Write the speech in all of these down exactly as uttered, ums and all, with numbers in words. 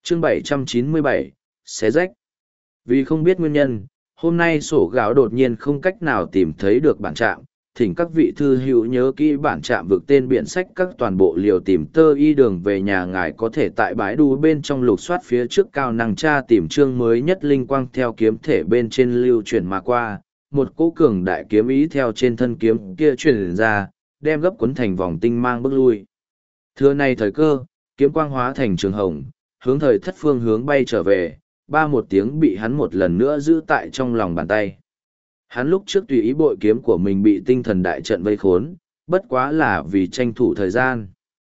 chương bảy trăm chín mươi bảy, xé rách. Vì không biết nguyên nhân, hôm nay sổ gạo đột nhiên không cách nào tìm thấy được bản trạm, thỉnh các vị thư hữu nhớ kỹ bản trạm vực tên biển sách các toàn bộ liều tìm tơ y đường về nhà ngài có thể tại bãi đu bên trong lục soát phía trước cao năng tra tìm chương mới nhất linh quang theo kiếm thể bên trên lưu truyền mà qua, một cỗ cường đại kiếm ý theo trên thân kiếm kia truyền ra, đem gấp cuốn thành vòng tinh mang bước lui. Thưa này thời cơ, kiếm quang hóa thành trường hồng, hướng thời thất phương hướng bay trở về, ba một tiếng bị hắn một lần nữa giữ tại trong lòng bàn tay. Hắn lúc trước tùy ý bội kiếm của mình bị tinh thần đại trận vây khốn, bất quá là vì tranh thủ thời gian.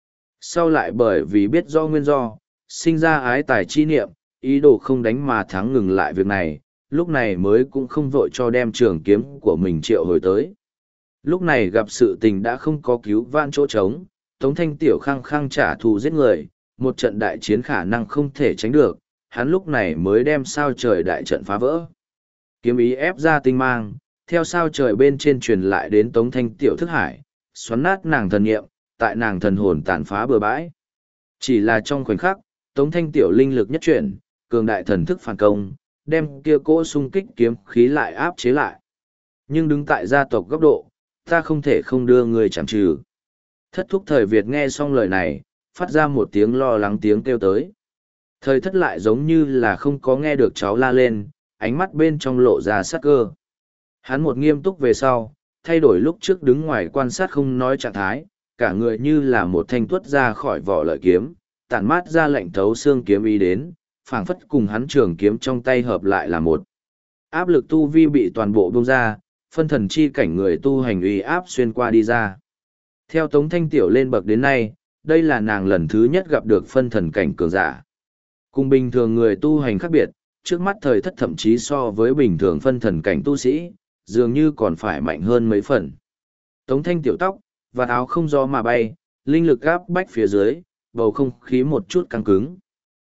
Sau lại bởi vì biết do nguyên do, sinh ra ái tài chi niệm, ý đồ không đánh mà thắng ngừng lại việc này, lúc này mới cũng không vội cho đem trường kiếm của mình triệu hồi tới. Lúc này gặp sự tình đã không có cứu vãn chỗ trống, Tống Thanh Tiểu khăng khăng trả thù giết người, một trận đại chiến khả năng không thể tránh được, hắn lúc này mới đem sao trời đại trận phá vỡ. Kiếm ý ép ra tinh mang, theo sao trời bên trên truyền lại đến Tống Thanh Tiểu thức hải, xoắn nát nàng thần nghiệm, tại nàng thần hồn tàn phá bừa bãi. Chỉ là trong khoảnh khắc, Tống Thanh Tiểu linh lực nhất chuyển, cường đại thần thức phản công, đem kia cỗ xung kích kiếm khí lại áp chế lại. Nhưng đứng tại gia tộc góc độ, ta không thể không đưa người chẳng trừ. Thất thúc thời Việt nghe xong lời này, phát ra một tiếng lo lắng tiếng kêu tới. Thời thất lại giống như là không có nghe được cháu la lên, ánh mắt bên trong lộ ra sắc cơ. Hắn một nghiêm túc về sau, thay đổi lúc trước đứng ngoài quan sát không nói trạng thái, cả người như là một thanh tuất ra khỏi vỏ lợi kiếm, tản mát ra lệnh thấu xương kiếm ý đến, phảng phất cùng hắn trường kiếm trong tay hợp lại là một. Áp lực tu vi bị toàn bộ bung ra, phân thần chi cảnh người tu hành uy áp xuyên qua đi ra. Theo Tống Thanh Tiểu lên bậc đến nay, đây là nàng lần thứ nhất gặp được phân thần cảnh cường giả. Cùng bình thường người tu hành khác biệt, trước mắt thời thất thậm chí so với bình thường phân thần cảnh tu sĩ, dường như còn phải mạnh hơn mấy phần. Tống Thanh Tiểu tóc, và áo không gió mà bay, linh lực gáp bách phía dưới, bầu không khí một chút căng cứng.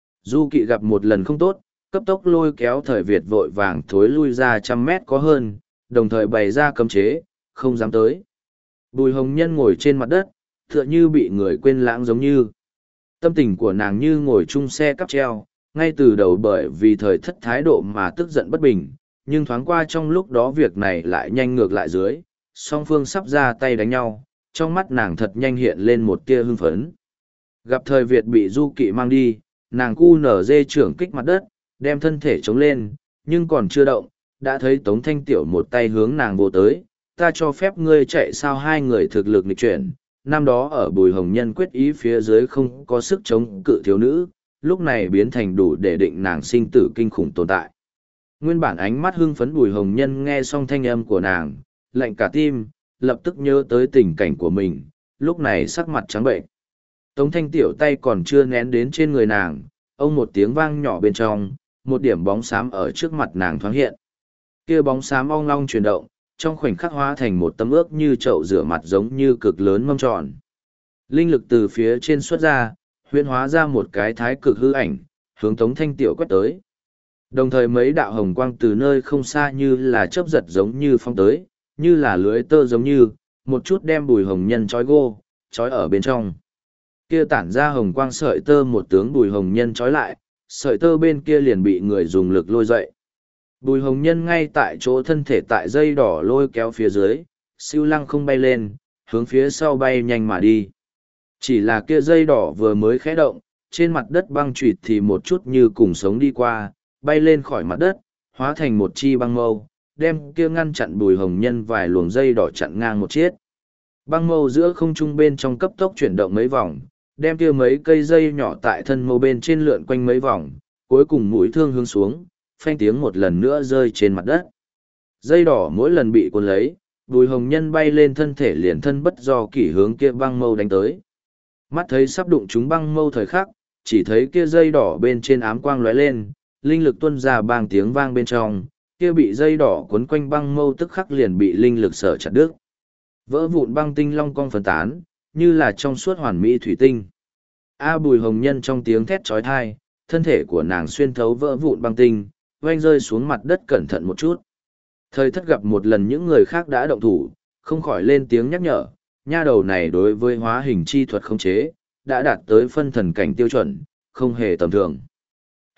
Du Kỵ gặp một lần không tốt, cấp tốc lôi kéo thời Việt vội vàng thối lui ra trăm mét có hơn, đồng thời bày ra cấm chế, không dám tới. Bùi Hồng Nhân ngồi trên mặt đất, tựa như bị người quên lãng giống như. Tâm tình của nàng như ngồi chung xe cắp treo, ngay từ đầu bởi vì thời thất thái độ mà tức giận bất bình, nhưng thoáng qua trong lúc đó việc này lại nhanh ngược lại dưới, song phương sắp ra tay đánh nhau, trong mắt nàng thật nhanh hiện lên một tia hưng phấn. Gặp thời Việt bị Du Kỵ mang đi, nàng cu nở dê trưởng kích mặt đất, đem thân thể chống lên, nhưng còn chưa động, đã thấy Tống Thanh Tiểu một tay hướng nàng vô tới, ta cho phép ngươi chạy sao hai người thực lực nghịch chuyển. Năm đó ở Bùi Hồng Nhân quyết ý phía dưới không có sức chống cự thiếu nữ, lúc này biến thành đủ để định nàng sinh tử kinh khủng tồn tại. Nguyên bản ánh mắt hưng phấn Bùi Hồng Nhân nghe xong thanh âm của nàng, lạnh cả tim, lập tức nhớ tới tình cảnh của mình, lúc này sắc mặt trắng bệnh. Tống Thanh Tiểu tay còn chưa nén đến trên người nàng, ông một tiếng vang nhỏ bên trong, một điểm bóng xám ở trước mặt nàng thoáng hiện. Kia bóng xám ong long chuyển động, trong khoảnh khắc hóa thành một tấm ướp như chậu rửa mặt giống như cực lớn mâm tròn. Linh lực từ phía trên xuất ra, huyễn hóa ra một cái thái cực hư ảnh, hướng Tống Thanh Tiểu quét tới. Đồng thời mấy đạo hồng quang từ nơi không xa như là chớp giật giống như phong tới, như là lưới tơ giống như, một chút đem Bùi Hồng Nhân trói gô, trói ở bên trong. Kia tản ra hồng quang sợi tơ một tướng Bùi Hồng Nhân trói lại, sợi tơ bên kia liền bị người dùng lực lôi dậy. Bùi Hồng Nhân ngay tại chỗ thân thể tại dây đỏ lôi kéo phía dưới, siêu lăng không bay lên, hướng phía sau bay nhanh mà đi. Chỉ là kia dây đỏ vừa mới khẽ động, trên mặt đất băng trụt thì một chút như cùng sống đi qua, bay lên khỏi mặt đất, hóa thành một chi băng mâu, đem kia ngăn chặn Bùi Hồng Nhân vài luồng dây đỏ chặn ngang một chiếc. Băng mâu giữa không trung bên trong cấp tốc chuyển động mấy vòng, đem kia mấy cây dây nhỏ tại thân mâu bên trên lượn quanh mấy vòng, cuối cùng mũi thương hướng xuống, phanh tiếng một lần nữa rơi trên mặt đất. Dây đỏ mỗi lần bị cuốn lấy, Bùi Hồng Nhân bay lên thân thể liền thân bất do kỷ hướng kia băng mâu đánh tới. Mắt thấy sắp đụng chúng băng mâu thời khắc, chỉ thấy kia dây đỏ bên trên ám quang lóe lên, linh lực tuôn ra bang tiếng vang bên trong, kia bị dây đỏ cuốn quanh băng mâu tức khắc liền bị linh lực sở chặt đứt. Vỡ vụn băng tinh long cong phân tán, như là trong suốt hoàn mỹ thủy tinh. A Bùi Hồng Nhân trong tiếng thét chói tai, thân thể của nàng xuyên thấu vỡ vụn băng tinh, oanh rơi xuống mặt đất cẩn thận một chút. Thời thất gặp một lần những người khác đã động thủ, không khỏi lên tiếng nhắc nhở, nha đầu này đối với hóa hình chi thuật khống chế, đã đạt tới phân thần cảnh tiêu chuẩn, không hề tầm thường.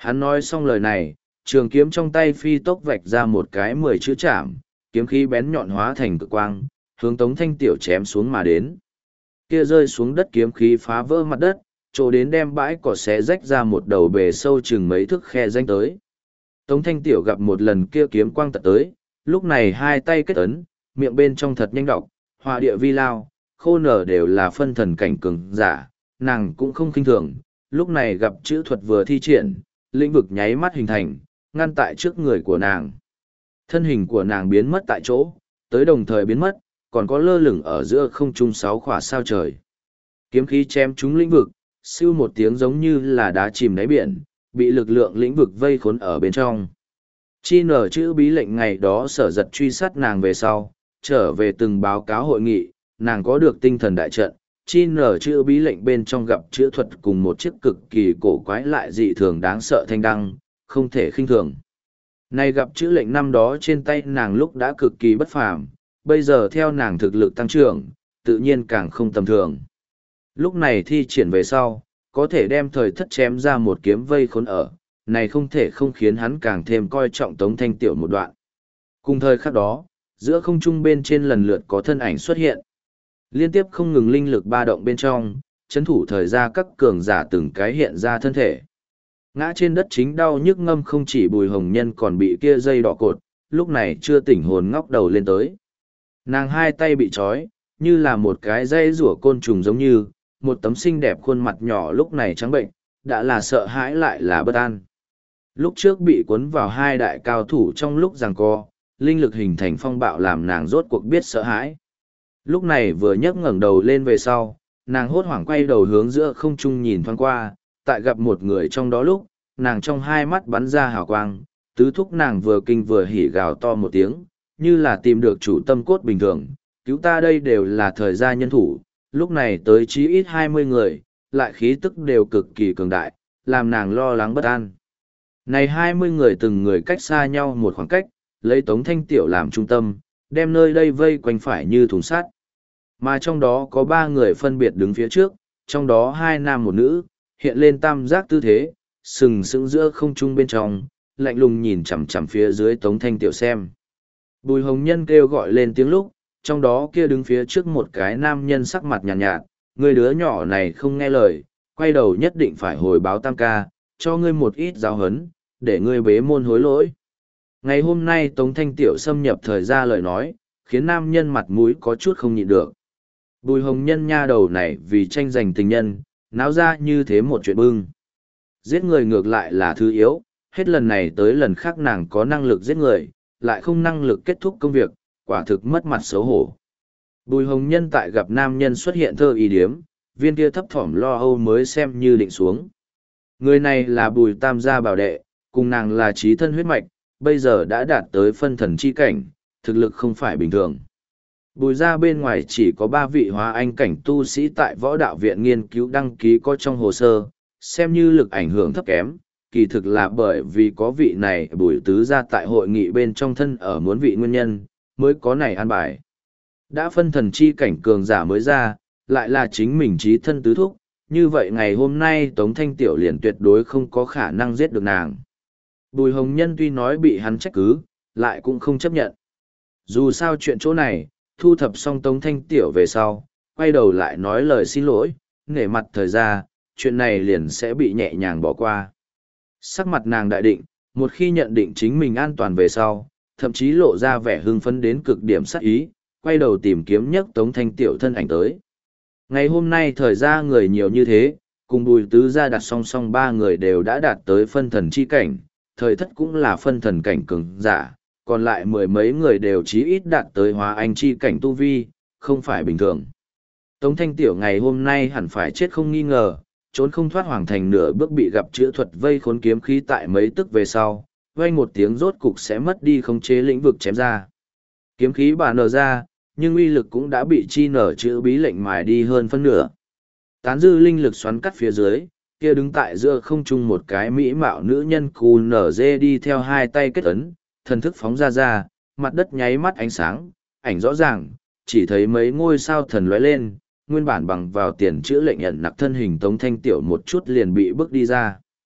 Hắn nói xong lời này, trường kiếm trong tay phi tốc vạch ra một cái mười chữ chạm, kiếm khí bén nhọn hóa thành cực quang, hướng Tống Thanh Tiểu chém xuống mà đến. Kia rơi xuống đất kiếm khí phá vỡ mặt đất, chỗ đến đem bãi cỏ xé rách ra một đầu bề sâu chừng mấy thước khe danh tới. Tống Thanh Tiểu gặp một lần kia kiếm quang tật tới, lúc này hai tay kết ấn, miệng bên trong thật nhanh đọc, hòa địa vi lao, khô nở đều là phân thần cảnh cường giả, nàng cũng không kinh thường, lúc này gặp chữ thuật vừa thi triển, lĩnh vực nháy mắt hình thành, ngăn tại trước người của nàng. Thân hình của nàng biến mất tại chỗ, tới đồng thời biến mất, còn có lơ lửng ở giữa không trung sáu khỏa sao trời. Kiếm khí chém trúng lĩnh vực, siêu một tiếng giống như là đá chìm đáy biển, bị lực lượng lĩnh vực vây khốn ở bên trong. Chi nở chữ bí lệnh ngày đó sở giật truy sát nàng về sau, trở về từng báo cáo hội nghị, nàng có được tinh thần đại trận. Chi nở chữ bí lệnh bên trong gặp chữ thuật cùng một chiếc cực kỳ cổ quái lại dị thường đáng sợ thanh đăng, không thể khinh thường. Này gặp chữ lệnh năm đó trên tay nàng lúc đã cực kỳ bất phàm, bây giờ theo nàng thực lực tăng trưởng, tự nhiên càng không tầm thường. Lúc này thi triển về sau, có thể đem thời thất chém ra một kiếm vây khốn ở, này không thể không khiến hắn càng thêm coi trọng Tống Thanh Tiểu một đoạn. Cùng thời khắc đó, giữa không trung bên trên lần lượt có thân ảnh xuất hiện. Liên tiếp không ngừng linh lực ba động bên trong, chấn thủ thời ra các cường giả từng cái hiện ra thân thể. Ngã trên đất chính đau nhức ngâm không chỉ Bùi Hồng Nhân còn bị kia dây đỏ cột, lúc này chưa tỉnh hồn ngóc đầu lên tới. Nàng hai tay bị trói, như là một cái dây rủa côn trùng giống như, một tấm xinh đẹp khuôn mặt nhỏ lúc này trắng bệnh, đã là sợ hãi lại là bất an. Lúc trước bị cuốn vào hai đại cao thủ trong lúc giằng co, linh lực hình thành phong bạo làm nàng rốt cuộc biết sợ hãi. Lúc này vừa nhấc ngẩng đầu lên về sau, nàng hốt hoảng quay đầu hướng giữa không trung nhìn thoáng qua, tại gặp một người trong đó lúc, nàng trong hai mắt bắn ra hào quang, tứ thúc nàng vừa kinh vừa hỉ gào to một tiếng, như là tìm được chủ tâm cốt bình thường, cứu ta đây đều là thời gia nhân thủ, lúc này tới chí ít hai mươi người, lại khí tức đều cực kỳ cường đại, làm nàng lo lắng bất an. Này hai mươi người từng người cách xa nhau một khoảng cách, lấy Tống Thanh Tiểu làm trung tâm, đem nơi đây vây quanh phải như thùng sắt. Mà trong đó có ba người phân biệt đứng phía trước, trong đó hai nam một nữ, hiện lên tam giác tư thế, sừng sững giữa không trung bên trong, lạnh lùng nhìn chằm chằm phía dưới Tống Thanh Tiểu xem. Bùi Hồng Nhân kêu gọi lên tiếng lúc, trong đó kia đứng phía trước một cái nam nhân sắc mặt nhàn nhạt, nhạt, người đứa nhỏ này không nghe lời, quay đầu nhất định phải hồi báo tam ca, cho ngươi một ít giáo hấn, để ngươi bế môn hối lỗi. Ngày hôm nay Tống Thanh Tiểu xâm nhập thời ra lời nói, khiến nam nhân mặt mũi có chút không nhịn được. Bùi Hồng Nhân nha đầu này vì tranh giành tình nhân, náo ra như thế một chuyện bưng. Giết người ngược lại là thứ yếu, hết lần này tới lần khác nàng có năng lực giết người, lại không năng lực kết thúc công việc, quả thực mất mặt xấu hổ. Bùi Hồng Nhân tại gặp nam nhân xuất hiện thơ y điếm, viên kia thấp thỏm lo âu mới xem như định xuống. Người này là Bùi Tam gia bảo đệ, cùng nàng là chí thân huyết mạch, bây giờ đã đạt tới phân thần chi cảnh, thực lực không phải bình thường. Bùi gia bên ngoài chỉ có ba vị hóa anh cảnh tu sĩ tại võ đạo viện nghiên cứu đăng ký có trong hồ sơ, xem như lực ảnh hưởng thấp kém, kỳ thực là bởi vì có vị này Bùi tứ gia tại hội nghị bên trong thân ở muốn vị nguyên nhân, mới có này an bài. Đã phân thần chi cảnh cường giả mới ra, lại là chính mình chí thân tứ thúc, như vậy ngày hôm nay Tống Thanh Tiểu liền tuyệt đối không có khả năng giết được nàng. Bùi Hồng Nhân tuy nói bị hắn trách cứ, lại cũng không chấp nhận. Dù sao chuyện chỗ này, thu thập xong Tống Thanh Tiểu về sau, quay đầu lại nói lời xin lỗi, nể mặt thời ra, chuyện này liền sẽ bị nhẹ nhàng bỏ qua. Sắc mặt nàng đại định, một khi nhận định chính mình an toàn về sau, thậm chí lộ ra vẻ hưng phấn đến cực điểm sắc ý, quay đầu tìm kiếm nhất Tống Thanh Tiểu thân ảnh tới. Ngày hôm nay thời ra người nhiều như thế, cùng Bùi tứ gia đặt song song ba người đều đã đạt tới phân thần chi cảnh, thời thất cũng là phân thần cảnh cường giả, còn lại mười mấy người đều chí ít đạt tới hóa anh chi cảnh tu vi, không phải bình thường. Tống Thanh Tiểu ngày hôm nay hẳn phải chết không nghi ngờ, trốn không thoát hoàng thành nửa bước bị gặp chữa thuật vây khốn kiếm khí tại mấy tức về sau, vang một tiếng rốt cục sẽ mất đi khống chế lĩnh vực chém ra. Kiếm khí bà nở ra, nhưng uy lực cũng đã bị chi nở chữ bí lệnh mài đi hơn phân nửa. Tán dư linh lực xoắn cắt phía dưới, kia đứng tại giữa không trung một cái mỹ mạo nữ nhân cù nở dê đi theo hai tay kết ấn, thần thức phóng ra ra, mặt đất nháy mắt ánh sáng, ảnh rõ ràng, chỉ thấy mấy ngôi sao thần lóe lên, nguyên bản bằng vào tiền chữ lệnh nhận nặc thân hình Tống Thanh Tiểu một chút liền bị bước đi ra.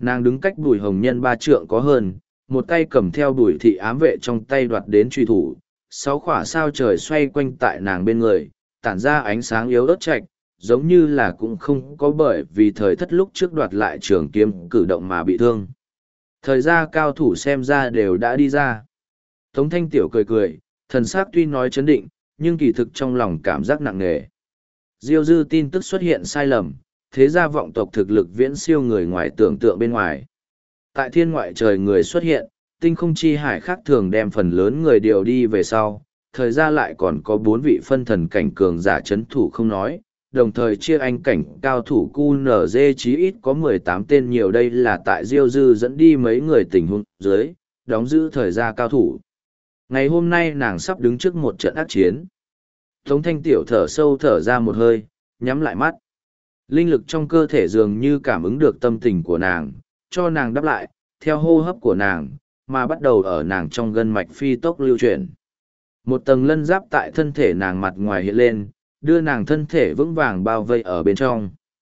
Nàng đứng cách Bùi Hồng Nhân ba trượng có hơn, một tay cầm theo Bùi thị ám vệ trong tay đoạt đến truy thủ, sáu khỏa sao trời xoay quanh tại nàng bên người, tản ra ánh sáng yếu ớt chạch, giống như là cũng không có bởi vì thời thất lúc trước đoạt lại trường kiếm cử động mà bị thương. Thời gia cao thủ xem ra đều đã đi ra. Tống Thanh Tiểu cười cười, thần sắc tuy nói chấn định, nhưng kỳ thực trong lòng cảm giác nặng nề. Diêu Dư tin tức xuất hiện sai lầm, thế gia vọng tộc thực lực viễn siêu người ngoài tưởng tượng bên ngoài. Tại thiên ngoại trời người xuất hiện, tinh không chi hải khác thường đem phần lớn người điều đi về sau, thời gian lại còn có bốn vị phân thần cảnh cường giả chấn thủ không nói, đồng thời chia anh cảnh cao thủ cu nở dê chí ít có mười tám tên nhiều, đây là tại Diêu Dư dẫn đi mấy người tình huống dưới, đóng giữ thời gian cao thủ. Ngày hôm nay nàng sắp đứng trước một trận ác chiến. Tống Thanh Tiểu thở sâu thở ra một hơi, nhắm lại mắt. Linh lực trong cơ thể dường như cảm ứng được tâm tình của nàng, cho nàng đáp lại, theo hô hấp của nàng, mà bắt đầu ở nàng trong gân mạch phi tốc lưu chuyển. Một tầng lân giáp tại thân thể nàng mặt ngoài hiện lên, đưa nàng thân thể vững vàng bao vây ở bên trong.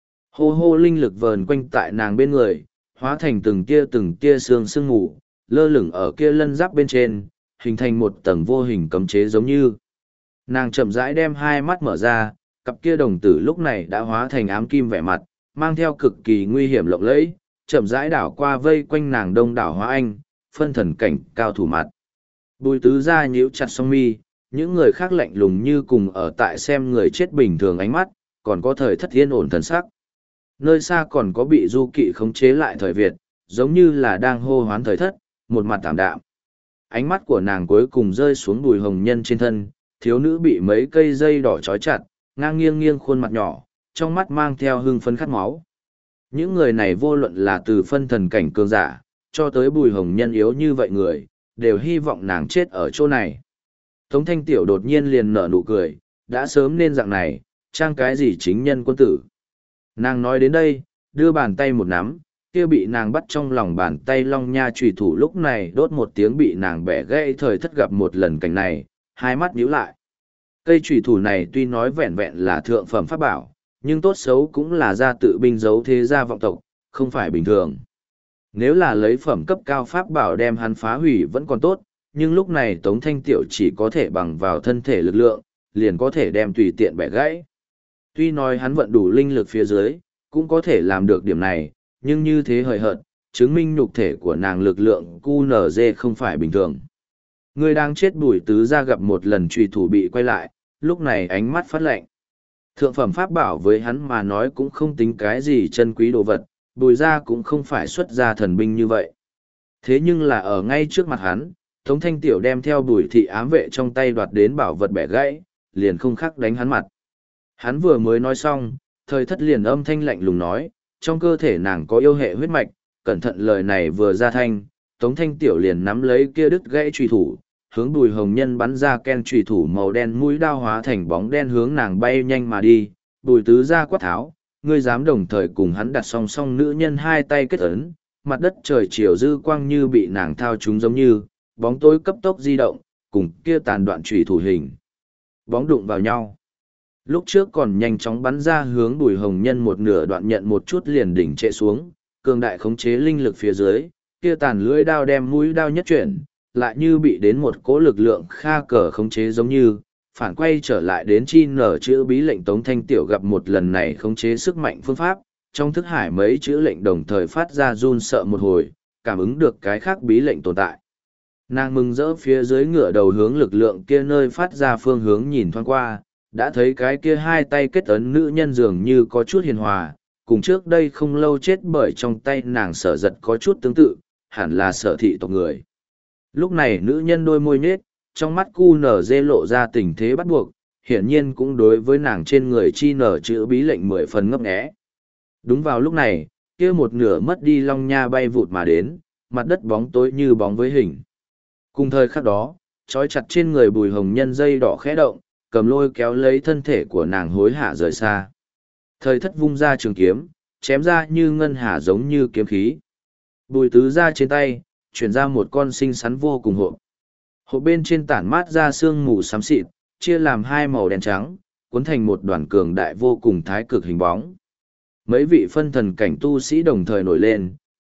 Hô hô linh lực vờn quanh tại nàng bên người, hóa thành từng tia từng tia sương sương ngủ, lơ lửng ở kia lân giáp bên trên, hình thành một tầng vô hình cấm chế giống như. Nàng chậm rãi đem hai mắt mở ra, cặp kia đồng tử lúc này đã hóa thành ám kim vẻ mặt, mang theo cực kỳ nguy hiểm lộng lẫy, chậm rãi đảo qua vây quanh nàng đông đảo hóa anh, phân thần cảnh cao thủ mặt. Bùi tứ ra nhíu chặt song mi, những người khác lạnh lùng như cùng ở tại xem người chết bình thường ánh mắt, còn có thời thất yên ổn thần sắc. Nơi xa còn có bị du kỵ khống chế lại thời Việt, giống như là đang hô hoán thời thất, một mặt tạm đạm. Ánh mắt của nàng cuối cùng rơi xuống Bùi Hồng Nhân trên thân, thiếu nữ bị mấy cây dây đỏ trói chặt, ngang nghiêng nghiêng khuôn mặt nhỏ, trong mắt mang theo hưng phấn khát máu. Những người này vô luận là từ phân thần cảnh cường giả, cho tới Bùi Hồng Nhân yếu như vậy người, đều hy vọng nàng chết ở chỗ này. Tống Thanh Tiểu đột nhiên liền nở nụ cười, đã sớm nên dạng này, trang cái gì chính nhân quân tử. Nàng nói đến đây, đưa bàn tay một nắm, kia bị nàng bắt trong lòng bàn tay long nha trùy thủ lúc này đốt một tiếng bị nàng bẻ gãy, thời thất gặp một lần cảnh này, hai mắt nhíu lại. Cây trùy thủ này tuy nói vẹn vẹn là thượng phẩm pháp bảo, nhưng tốt xấu cũng là gia tự binh giấu thế gia vọng tộc, không phải bình thường. Nếu là lấy phẩm cấp cao pháp bảo đem hắn phá hủy vẫn còn tốt, nhưng lúc này Tống Thanh Tiểu chỉ có thể bằng vào thân thể lực lượng, liền có thể đem tùy tiện bẻ gãy. Tuy nói hắn vận đủ linh lực phía dưới, cũng có thể làm được điểm này, nhưng như thế hời hợt, chứng minh nhục thể của nàng lực lượng cu nở dê không phải bình thường. Người đang chết Bùi tứ ra gặp một lần trùy thủ bị quay lại, lúc này ánh mắt phát lạnh. Thượng phẩm pháp bảo với hắn mà nói cũng không tính cái gì chân quý đồ vật, Bùi ra cũng không phải xuất ra thần binh như vậy. Thế nhưng là ở ngay trước mặt hắn, Tống Thanh Tiểu đem theo Bùi thị ám vệ trong tay đoạt đến bảo vật bẻ gãy, liền không khắc đánh hắn mặt. Hắn vừa mới nói xong, thời thất liền âm thanh lạnh lùng nói, trong cơ thể nàng có yêu hệ huyết mạch, cẩn thận lời này vừa ra thanh, Tống Thanh Tiểu liền nắm lấy kia đứt gãy trùy thủ, hướng Bùi Hồng Nhân bắn ra ken trùy thủ màu đen mũi đao hóa thành bóng đen hướng nàng bay nhanh mà đi. Bùi tứ ra quát tháo, ngươi dám đồng thời cùng hắn đặt song song nữ nhân hai tay kết ấn, mặt đất trời chiều dư quang như bị nàng thao trúng giống như, bóng tối cấp tốc di động, cùng kia tàn đoạn trùy thủ hình. Bóng đụng vào nhau. Lúc trước còn nhanh chóng bắn ra hướng Bùi Hồng Nhân một nửa đoạn nhận một chút liền đỉnh trệ xuống, cường đại khống chế linh lực phía dưới, kia tàn lưỡi đao đem mũi đao nhất chuyển, lại như bị đến một cỗ lực lượng kha cờ khống chế giống như, phản quay trở lại đến chi nở chữ bí lệnh. Tống Thanh Tiểu gặp một lần này khống chế sức mạnh phương pháp, trong thức hải mấy chữ lệnh đồng thời phát ra run sợ một hồi, cảm ứng được cái khác bí lệnh tồn tại. Nàng mừng rỡ phía dưới ngựa đầu hướng lực lượng kia nơi phát ra phương hướng nhìn thoáng qua, đã thấy cái kia hai tay kết ấn nữ nhân dường như có chút hiền hòa, cùng trước đây không lâu chết bởi trong tay nàng Sở Giật có chút tương tự, hẳn là Sở thị tộc người. Lúc này nữ nhân đôi môi nhếch, trong mắt cu nở dê lộ ra tình thế bắt buộc, hiển nhiên cũng đối với nàng trên người chi nở chữ bí lệnh mười phần ngấp nghé. Đúng vào lúc này, kia một nửa mất đi long nha bay vụt mà đến, mặt đất bóng tối như bóng với hình. Cùng thời khắc đó, trói chặt trên người Bùi Hồng Nhân dây đỏ khẽ động, cầm lôi kéo lấy thân thể của nàng hối hạ rời xa. Thời thất vung ra trường kiếm, chém ra như ngân hà giống như kiếm khí. Bùi tứ ra trên tay, chuyển ra một con xinh xắn vô cùng hộp. Hộp bên trên tản mát ra sương mù xám xịt, chia làm hai màu đen trắng, cuốn thành một đoàn cường đại vô cùng thái cực hình bóng. Mấy vị phân thần cảnh tu sĩ đồng thời nổi lên,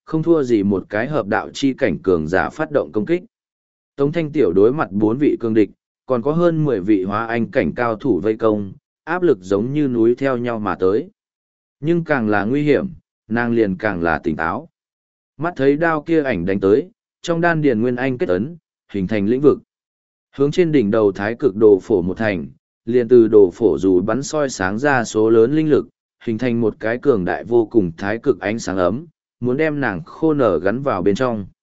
không thua gì một cái hợp đạo chi cảnh cường giả phát động công kích. Tống Thanh Tiểu đối mặt bốn vị cương địch, còn có hơn mười vị hóa anh cảnh cao thủ vây công, áp lực giống như núi theo nhau mà tới. Nhưng càng là nguy hiểm, nàng liền càng là tỉnh táo. Mắt thấy đao kia ảnh đánh tới, trong đan điền nguyên anh kết ấn, hình thành lĩnh vực. Hướng trên đỉnh đầu thái cực đồ phổ một thành, liền từ đồ phổ dù bắn soi sáng ra số lớn linh lực, hình thành một cái cường đại vô cùng thái cực ánh sáng ấm, muốn đem nàng khô nở gắn vào bên trong.